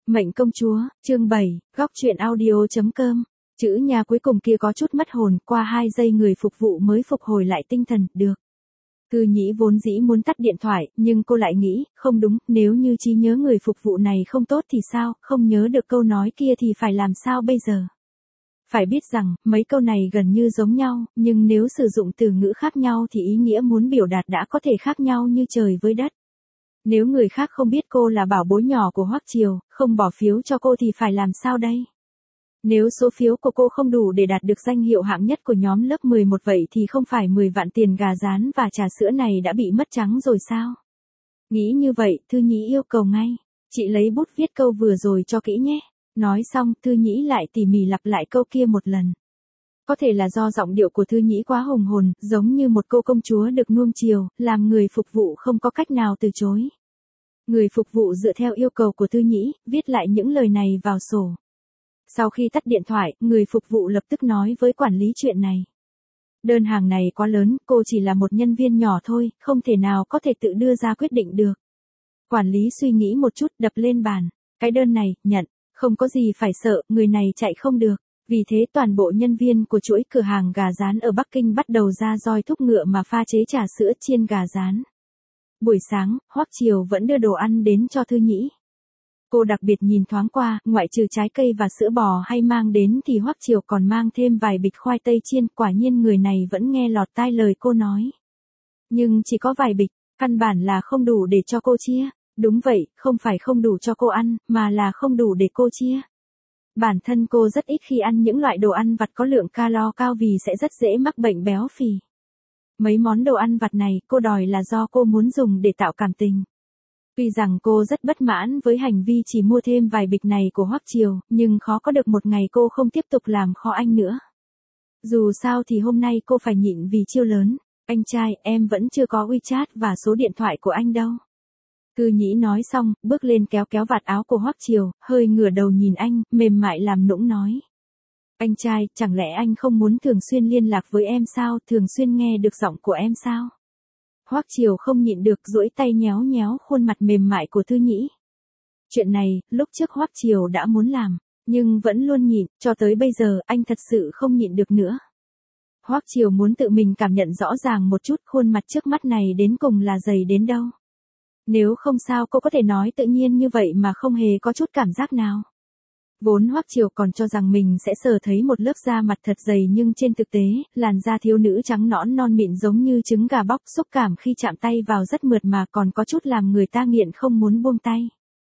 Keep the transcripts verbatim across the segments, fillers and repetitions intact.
Mệnh công chúa, chương bảy, góc truyện audio.com. Chữ nhà cuối cùng kia có chút mất hồn, qua hai giây người phục vụ mới phục hồi lại tinh thần, được. Cư Nhĩ vốn dĩ muốn tắt điện thoại, nhưng cô lại nghĩ, không đúng, nếu như trí nhớ người phục vụ này không tốt thì sao, không nhớ được câu nói kia thì phải làm sao bây giờ? Phải biết rằng, mấy câu này gần như giống nhau, nhưng nếu sử dụng từ ngữ khác nhau thì ý nghĩa muốn biểu đạt đã có thể khác nhau như trời với đất. Nếu người khác không biết cô là bảo bối nhỏ của Hoắc Triều, không bỏ phiếu cho cô thì phải làm sao đây? Nếu số phiếu của cô không đủ để đạt được danh hiệu hạng nhất của nhóm lớp mười một vậy thì không phải mười vạn tiền gà rán và trà sữa này đã bị mất trắng rồi sao? Nghĩ như vậy, Thư Nhĩ yêu cầu ngay. Chị lấy bút viết câu vừa rồi cho kỹ nhé. Nói xong, Thư Nhĩ lại tỉ mỉ lặp lại câu kia một lần. Có thể là do giọng điệu của Thư Nhĩ quá hùng hồn, giống như một cô công chúa được nuông chiều, làm người phục vụ không có cách nào từ chối. Người phục vụ dựa theo yêu cầu của Thư Nhĩ, viết lại những lời này vào sổ. Sau khi tắt điện thoại, người phục vụ lập tức nói với quản lý chuyện này. Đơn hàng này quá lớn, cô chỉ là một nhân viên nhỏ thôi, không thể nào có thể tự đưa ra quyết định được. Quản lý suy nghĩ một chút, đập lên bàn. Cái đơn này, nhận, không có gì phải sợ, người này chạy không được. Vì thế toàn bộ nhân viên của chuỗi cửa hàng gà rán ở Bắc Kinh bắt đầu ra roi thúc ngựa mà pha chế trà sữa chiên gà rán. Buổi sáng, Hoắc Triều vẫn đưa đồ ăn đến cho Thư Nhĩ. Cô đặc biệt nhìn thoáng qua, ngoại trừ trái cây và sữa bò hay mang đến thì Hoắc Triều còn mang thêm vài bịch khoai tây chiên, quả nhiên người này vẫn nghe lọt tai lời cô nói. Nhưng chỉ có vài bịch, căn bản là không đủ để cho cô chia. Đúng vậy, không phải không đủ cho cô ăn, mà là không đủ để cô chia. Bản thân cô rất ít khi ăn những loại đồ ăn vặt có lượng calo cao vì sẽ rất dễ mắc bệnh béo phì. Mấy món đồ ăn vặt này cô đòi là do cô muốn dùng để tạo cảm tình. Tuy rằng cô rất bất mãn với hành vi chỉ mua thêm vài bịch này của Hoắc Triều, nhưng khó có được một ngày cô không tiếp tục làm khó anh nữa. Dù sao thì hôm nay cô phải nhịn vì chiêu lớn. Anh trai, em vẫn chưa có WeChat và số điện thoại của anh đâu. Thư Nhĩ nói xong, bước lên kéo kéo vạt áo của Hoắc Triều, hơi ngửa đầu nhìn anh, mềm mại làm nũng nói. Anh trai, chẳng lẽ anh không muốn thường xuyên liên lạc với em sao, thường xuyên nghe được giọng của em sao? Hoắc Triều không nhịn được duỗi tay nhéo nhéo khuôn mặt mềm mại của Thư Nhĩ. Chuyện này, lúc trước Hoắc Triều đã muốn làm, nhưng vẫn luôn nhịn, cho tới bây giờ anh thật sự không nhịn được nữa. Hoắc Triều muốn tự mình cảm nhận rõ ràng một chút khuôn mặt trước mắt này đến cùng là dày đến đâu. Nếu không sao cô có thể nói tự nhiên như vậy mà không hề có chút cảm giác nào. Vốn Hoắc Triều còn cho rằng mình sẽ sờ thấy một lớp da mặt thật dày nhưng trên thực tế, làn da thiếu nữ trắng nõn non mịn giống như trứng gà bóc, xúc cảm khi chạm tay vào rất mượt mà còn có chút làm người ta nghiện không muốn buông tay.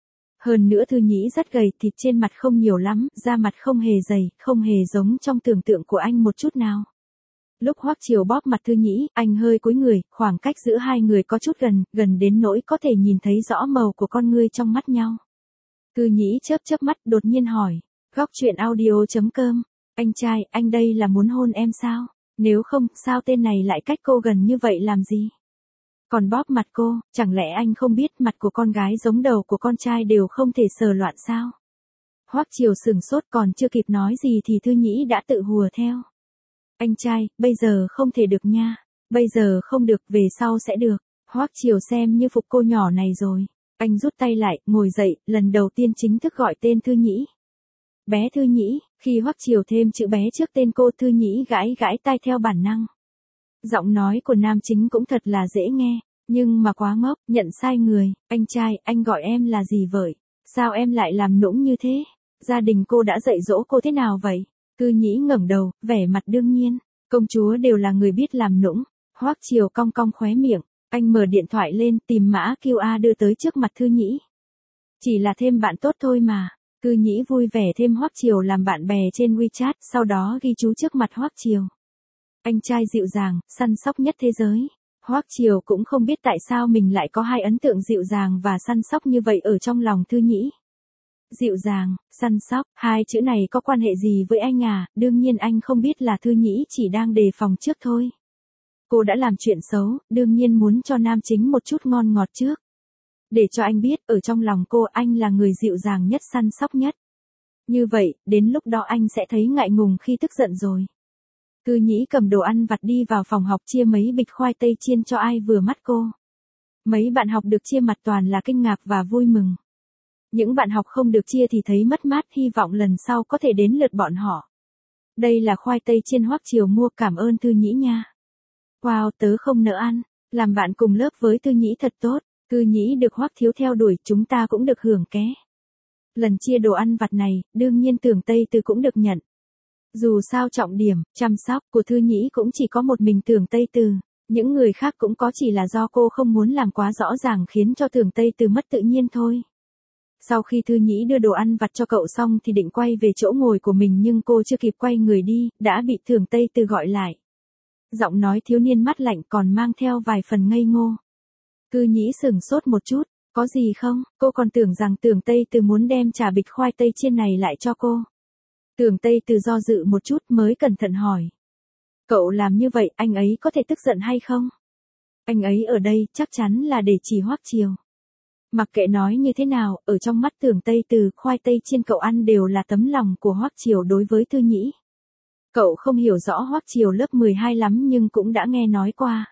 Hơn nữa Thư Nhĩ rất gầy, thịt trên mặt không nhiều lắm, da mặt không hề dày, không hề giống trong tưởng tượng của anh một chút nào. Lúc Hoắc Triều bóp mặt Thư Nhĩ, anh hơi cúi người, khoảng cách giữa hai người có chút gần, gần đến nỗi có thể nhìn thấy rõ màu của con ngươi trong mắt nhau. Thư Nhĩ chớp chớp mắt đột nhiên hỏi, góc truyện audio.com, anh trai, anh đây là muốn hôn em sao? Nếu không, sao tên này lại cách cô gần như vậy làm gì? Còn bóp mặt cô, chẳng lẽ anh không biết mặt của con gái giống đầu của con trai đều không thể sờ loạn sao? Hoắc Triều sửng sốt còn chưa kịp nói gì thì Thư Nhĩ đã tự hùa theo. Anh trai, bây giờ không thể được nha, bây giờ không được, về sau sẽ được. Hoắc Triều xem như phục cô nhỏ này rồi. Anh rút tay lại, ngồi dậy, lần đầu tiên chính thức gọi tên Thư Nhĩ. Bé Thư Nhĩ, khi Hoắc Triều thêm chữ bé trước tên cô, Thư Nhĩ gãi gãi tai theo bản năng. Giọng nói của nam chính cũng thật là dễ nghe, nhưng mà quá ngốc, nhận sai người. Anh trai, anh gọi em là gì vậy? Sao em lại làm nũng như thế? Gia đình cô đã dạy dỗ cô thế nào vậy? Thư Nhĩ ngẩng đầu, vẻ mặt đương nhiên, công chúa đều là người biết làm nũng. Hoắc Triều cong cong khóe miệng, anh mở điện thoại lên, tìm mã quy rờ đưa tới trước mặt Thư Nhĩ. Chỉ là thêm bạn tốt thôi mà. Thư Nhĩ vui vẻ thêm Hoắc Triều làm bạn bè trên WeChat, sau đó ghi chú trước mặt Hoắc Triều. Anh trai dịu dàng, săn sóc nhất thế giới. Hoắc Triều cũng không biết tại sao mình lại có hai ấn tượng dịu dàng và săn sóc như vậy ở trong lòng Thư Nhĩ. Dịu dàng, săn sóc, hai chữ này có quan hệ gì với anh à? Đương nhiên anh không biết là Thư Nhĩ chỉ đang đề phòng trước thôi. Cô đã làm chuyện xấu, đương nhiên muốn cho nam chính một chút ngon ngọt trước. Để cho anh biết, ở trong lòng cô anh là người dịu dàng nhất, săn sóc nhất. Như vậy, đến lúc đó anh sẽ thấy ngại ngùng khi tức giận rồi. Thư Nhĩ cầm đồ ăn vặt đi vào phòng học chia mấy bịch khoai tây chiên cho ai vừa mắt cô. Mấy bạn học được chia mặt toàn là kinh ngạc và vui mừng. Những bạn học không được chia thì thấy mất mát, hy vọng lần sau có thể đến lượt bọn họ. Đây là khoai tây chiên Hoắc Triều mua, cảm ơn Thư Nhĩ nha. Wow, tớ không nỡ ăn. Làm bạn cùng lớp với Thư Nhĩ thật tốt. Thư Nhĩ được Hoắc Thiếu theo đuổi, chúng ta cũng được hưởng ké. Lần chia đồ ăn vặt này, đương nhiên Tưởng Tây Từ cũng được nhận. Dù sao trọng điểm, chăm sóc của Thư Nhĩ cũng chỉ có một mình Tưởng Tây Từ. Những người khác cũng có, chỉ là do cô không muốn làm quá rõ ràng khiến cho Tưởng Tây Từ mất tự nhiên thôi. Sau khi Thư Nhĩ đưa đồ ăn vặt cho cậu xong thì định quay về chỗ ngồi của mình, nhưng cô chưa kịp quay người đi, đã bị Tưởng Tây Từ gọi lại. Giọng nói thiếu niên mát lạnh còn mang theo vài phần ngây ngô. Thư Nhĩ sửng sốt một chút, có gì không? Cô còn tưởng rằng Tưởng Tây Từ muốn đem trả bịch khoai tây chiên này lại cho cô. Tưởng Tây Từ do dự một chút mới cẩn thận hỏi. Cậu làm như vậy, anh ấy có thể tức giận hay không? Anh ấy ở đây chắc chắn là để chỉ Hoắc Triều. Mặc kệ nói như thế nào, ở trong mắt Tưởng Tây Từ, khoai tây chiên cậu ăn đều là tấm lòng của Hoắc Triều đối với Thư Nhĩ. Cậu không hiểu rõ Hoắc Triều lớp mười hai lắm nhưng cũng đã nghe nói qua.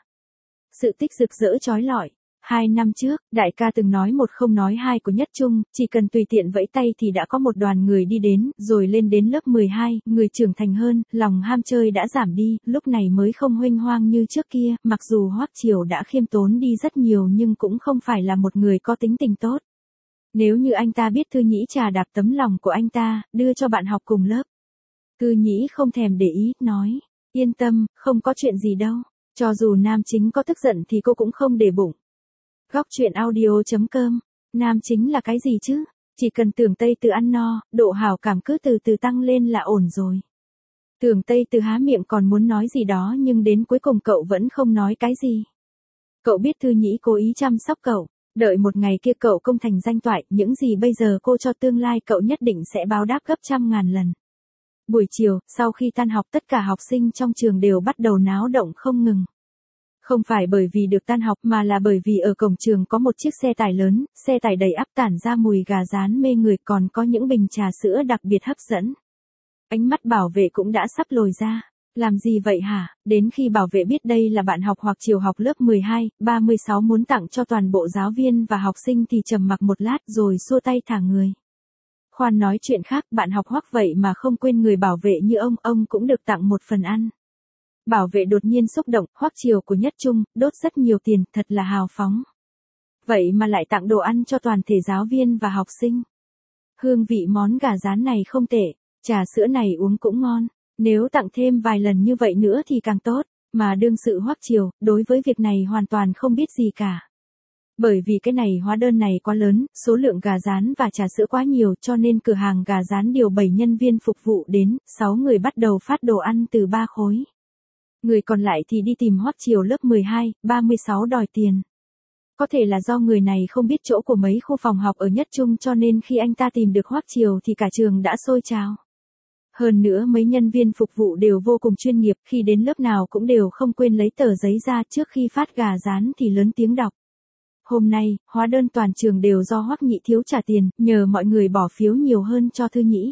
Sự tích rực rỡ chói lọi. Hai năm trước, đại ca từng nói một không nói hai của Nhất Trung, chỉ cần tùy tiện vẫy tay thì đã có một đoàn người đi đến, rồi lên đến lớp mười hai, người trưởng thành hơn, lòng ham chơi đã giảm đi, lúc này mới không huênh hoang như trước kia, mặc dù Hoắc Triều đã khiêm tốn đi rất nhiều nhưng cũng không phải là một người có tính tình tốt. Nếu như anh ta biết Thư Nhĩ trà đạp tấm lòng của anh ta, đưa cho bạn học cùng lớp. Thư Nhĩ không thèm để ý, nói, yên tâm, không có chuyện gì đâu, cho dù nam chính có tức giận thì cô cũng không để bụng. Góc truyện audio chấm com, nam chính là cái gì chứ? Chỉ cần Tưởng Tây Từ ăn no, độ hảo cảm cứ từ từ tăng lên là ổn rồi. Tưởng Tây Từ há miệng còn muốn nói gì đó nhưng đến cuối cùng cậu vẫn không nói cái gì. Cậu biết Thư Nhĩ cố ý chăm sóc cậu, đợi một ngày kia cậu công thành danh toại, những gì bây giờ cô cho tương lai cậu nhất định sẽ báo đáp gấp trăm ngàn lần. Buổi chiều, sau khi tan học tất cả học sinh trong trường đều bắt đầu náo động không ngừng. Không phải bởi vì được tan học mà là bởi vì ở cổng trường có một chiếc xe tải lớn, xe tải đầy ắp tản ra mùi gà rán mê người, còn có những bình trà sữa đặc biệt hấp dẫn. Ánh mắt bảo vệ cũng đã sắp lồi ra. Làm gì vậy hả? Đến khi bảo vệ biết đây là bạn học Hoắc Triều học lớp mười hai, ba mươi sáu muốn tặng cho toàn bộ giáo viên và học sinh thì trầm mặc một lát rồi xua tay thả người. Khoan nói chuyện khác, bạn học Hoắc vậy mà không quên người bảo vệ như ông, ông cũng được tặng một phần ăn. Bảo vệ đột nhiên xúc động, Hoắc Triều của Nhất Trung, đốt rất nhiều tiền, thật là hào phóng. Vậy mà lại tặng đồ ăn cho toàn thể giáo viên và học sinh. Hương vị món gà rán này không tệ, trà sữa này uống cũng ngon, nếu tặng thêm vài lần như vậy nữa thì càng tốt, mà đương sự Hoắc Triều, đối với việc này hoàn toàn không biết gì cả. Bởi vì cái này hóa đơn này quá lớn, số lượng gà rán và trà sữa quá nhiều cho nên cửa hàng gà rán điều bảy nhân viên phục vụ đến, sáu người bắt đầu phát đồ ăn từ ba khối. Người còn lại thì đi tìm Hoắc Triều lớp mười hai, ba mươi sáu đòi tiền. Có thể là do người này không biết chỗ của mấy khu phòng học ở Nhất Trung cho nên khi anh ta tìm được Hoắc Triều thì cả trường đã sôi trào. Hơn nữa mấy nhân viên phục vụ đều vô cùng chuyên nghiệp, khi đến lớp nào cũng đều không quên lấy tờ giấy ra trước khi phát gà rán thì lớn tiếng đọc. Hôm nay, hóa đơn toàn trường đều do Hoắc Nhị thiếu trả tiền, nhờ mọi người bỏ phiếu nhiều hơn cho Thư Nhĩ.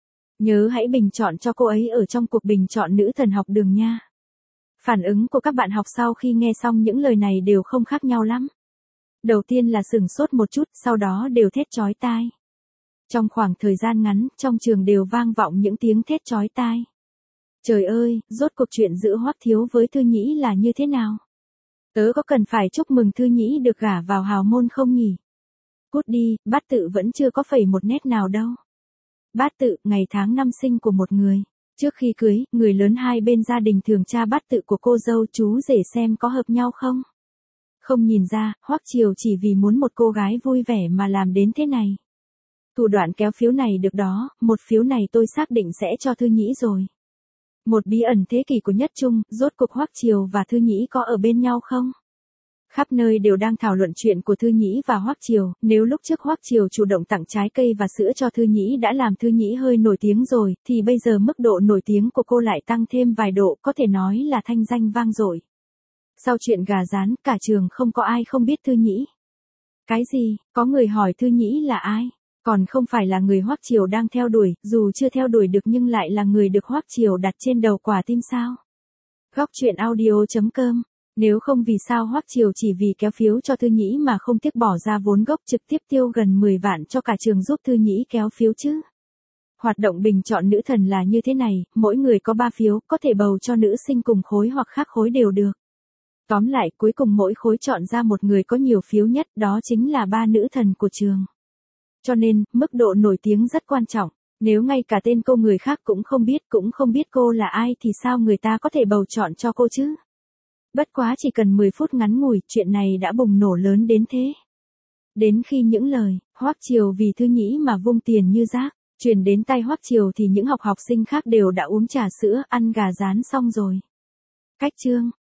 Nhớ hãy bình chọn cho cô ấy ở trong cuộc bình chọn nữ thần học đường nha. Phản ứng của các bạn học sau khi nghe xong những lời này đều không khác nhau lắm. Đầu tiên là sửng sốt một chút, sau đó đều thét chói tai. Trong khoảng thời gian ngắn, trong trường đều vang vọng những tiếng thét chói tai. Trời ơi, rốt cuộc chuyện giữa Hoắc Thiếu với Thư Nhĩ là như thế nào? Tớ có cần phải chúc mừng Thư Nhĩ được gả vào hào môn không nhỉ? Cút đi, bát tự vẫn chưa có phẩy một nét nào đâu. Bát tự, ngày tháng năm sinh của một người. Trước khi cưới, người lớn hai bên gia đình thường tra bát tự của cô dâu chú rể xem có hợp nhau không. Không nhìn ra, Hoắc Triều chỉ vì muốn một cô gái vui vẻ mà làm đến thế này. Thủ đoạn kéo phiếu này được đó, một phiếu này tôi xác định sẽ cho Thư Nhĩ rồi. Một bí ẩn thế kỷ của Nhất Trung, rốt cuộc Hoắc Triều và Thư Nhĩ có ở bên nhau không? Khắp nơi đều đang thảo luận chuyện của Thư Nhĩ và Hoắc Triều, nếu lúc trước Hoắc Triều chủ động tặng trái cây và sữa cho Thư Nhĩ đã làm Thư Nhĩ hơi nổi tiếng rồi, thì bây giờ mức độ nổi tiếng của cô lại tăng thêm vài độ, có thể nói là thanh danh vang dội. Sau chuyện gà rán, cả trường không có ai không biết Thư Nhĩ. Cái gì? Có người hỏi Thư Nhĩ là ai? Còn không phải là người Hoắc Triều đang theo đuổi, dù chưa theo đuổi được nhưng lại là người được Hoắc Triều đặt trên đầu quả tim sao? Góc truyện audio chấm com Nếu không vì sao Hoắc Triều chỉ vì kéo phiếu cho Thư Nhĩ mà không tiếc bỏ ra vốn gốc trực tiếp tiêu gần mười vạn cho cả trường giúp Thư Nhĩ kéo phiếu chứ. Hoạt động bình chọn nữ thần là như thế này, mỗi người có ba phiếu, có thể bầu cho nữ sinh cùng khối hoặc khác khối đều được. Tóm lại, cuối cùng mỗi khối chọn ra một người có nhiều phiếu nhất, đó chính là ba nữ thần của trường. Cho nên, mức độ nổi tiếng rất quan trọng. Nếu ngay cả tên cô người khác cũng không biết, cũng không biết cô là ai thì sao người ta có thể bầu chọn cho cô chứ? Bất quá chỉ cần mười phút ngắn ngủi, chuyện này đã bùng nổ lớn đến thế. Đến khi những lời, Hoắc Triều vì Thư Nhĩ mà vung tiền như rác, truyền đến tay Hoắc Triều thì những học học sinh khác đều đã uống trà sữa, ăn gà rán xong rồi. Cách chương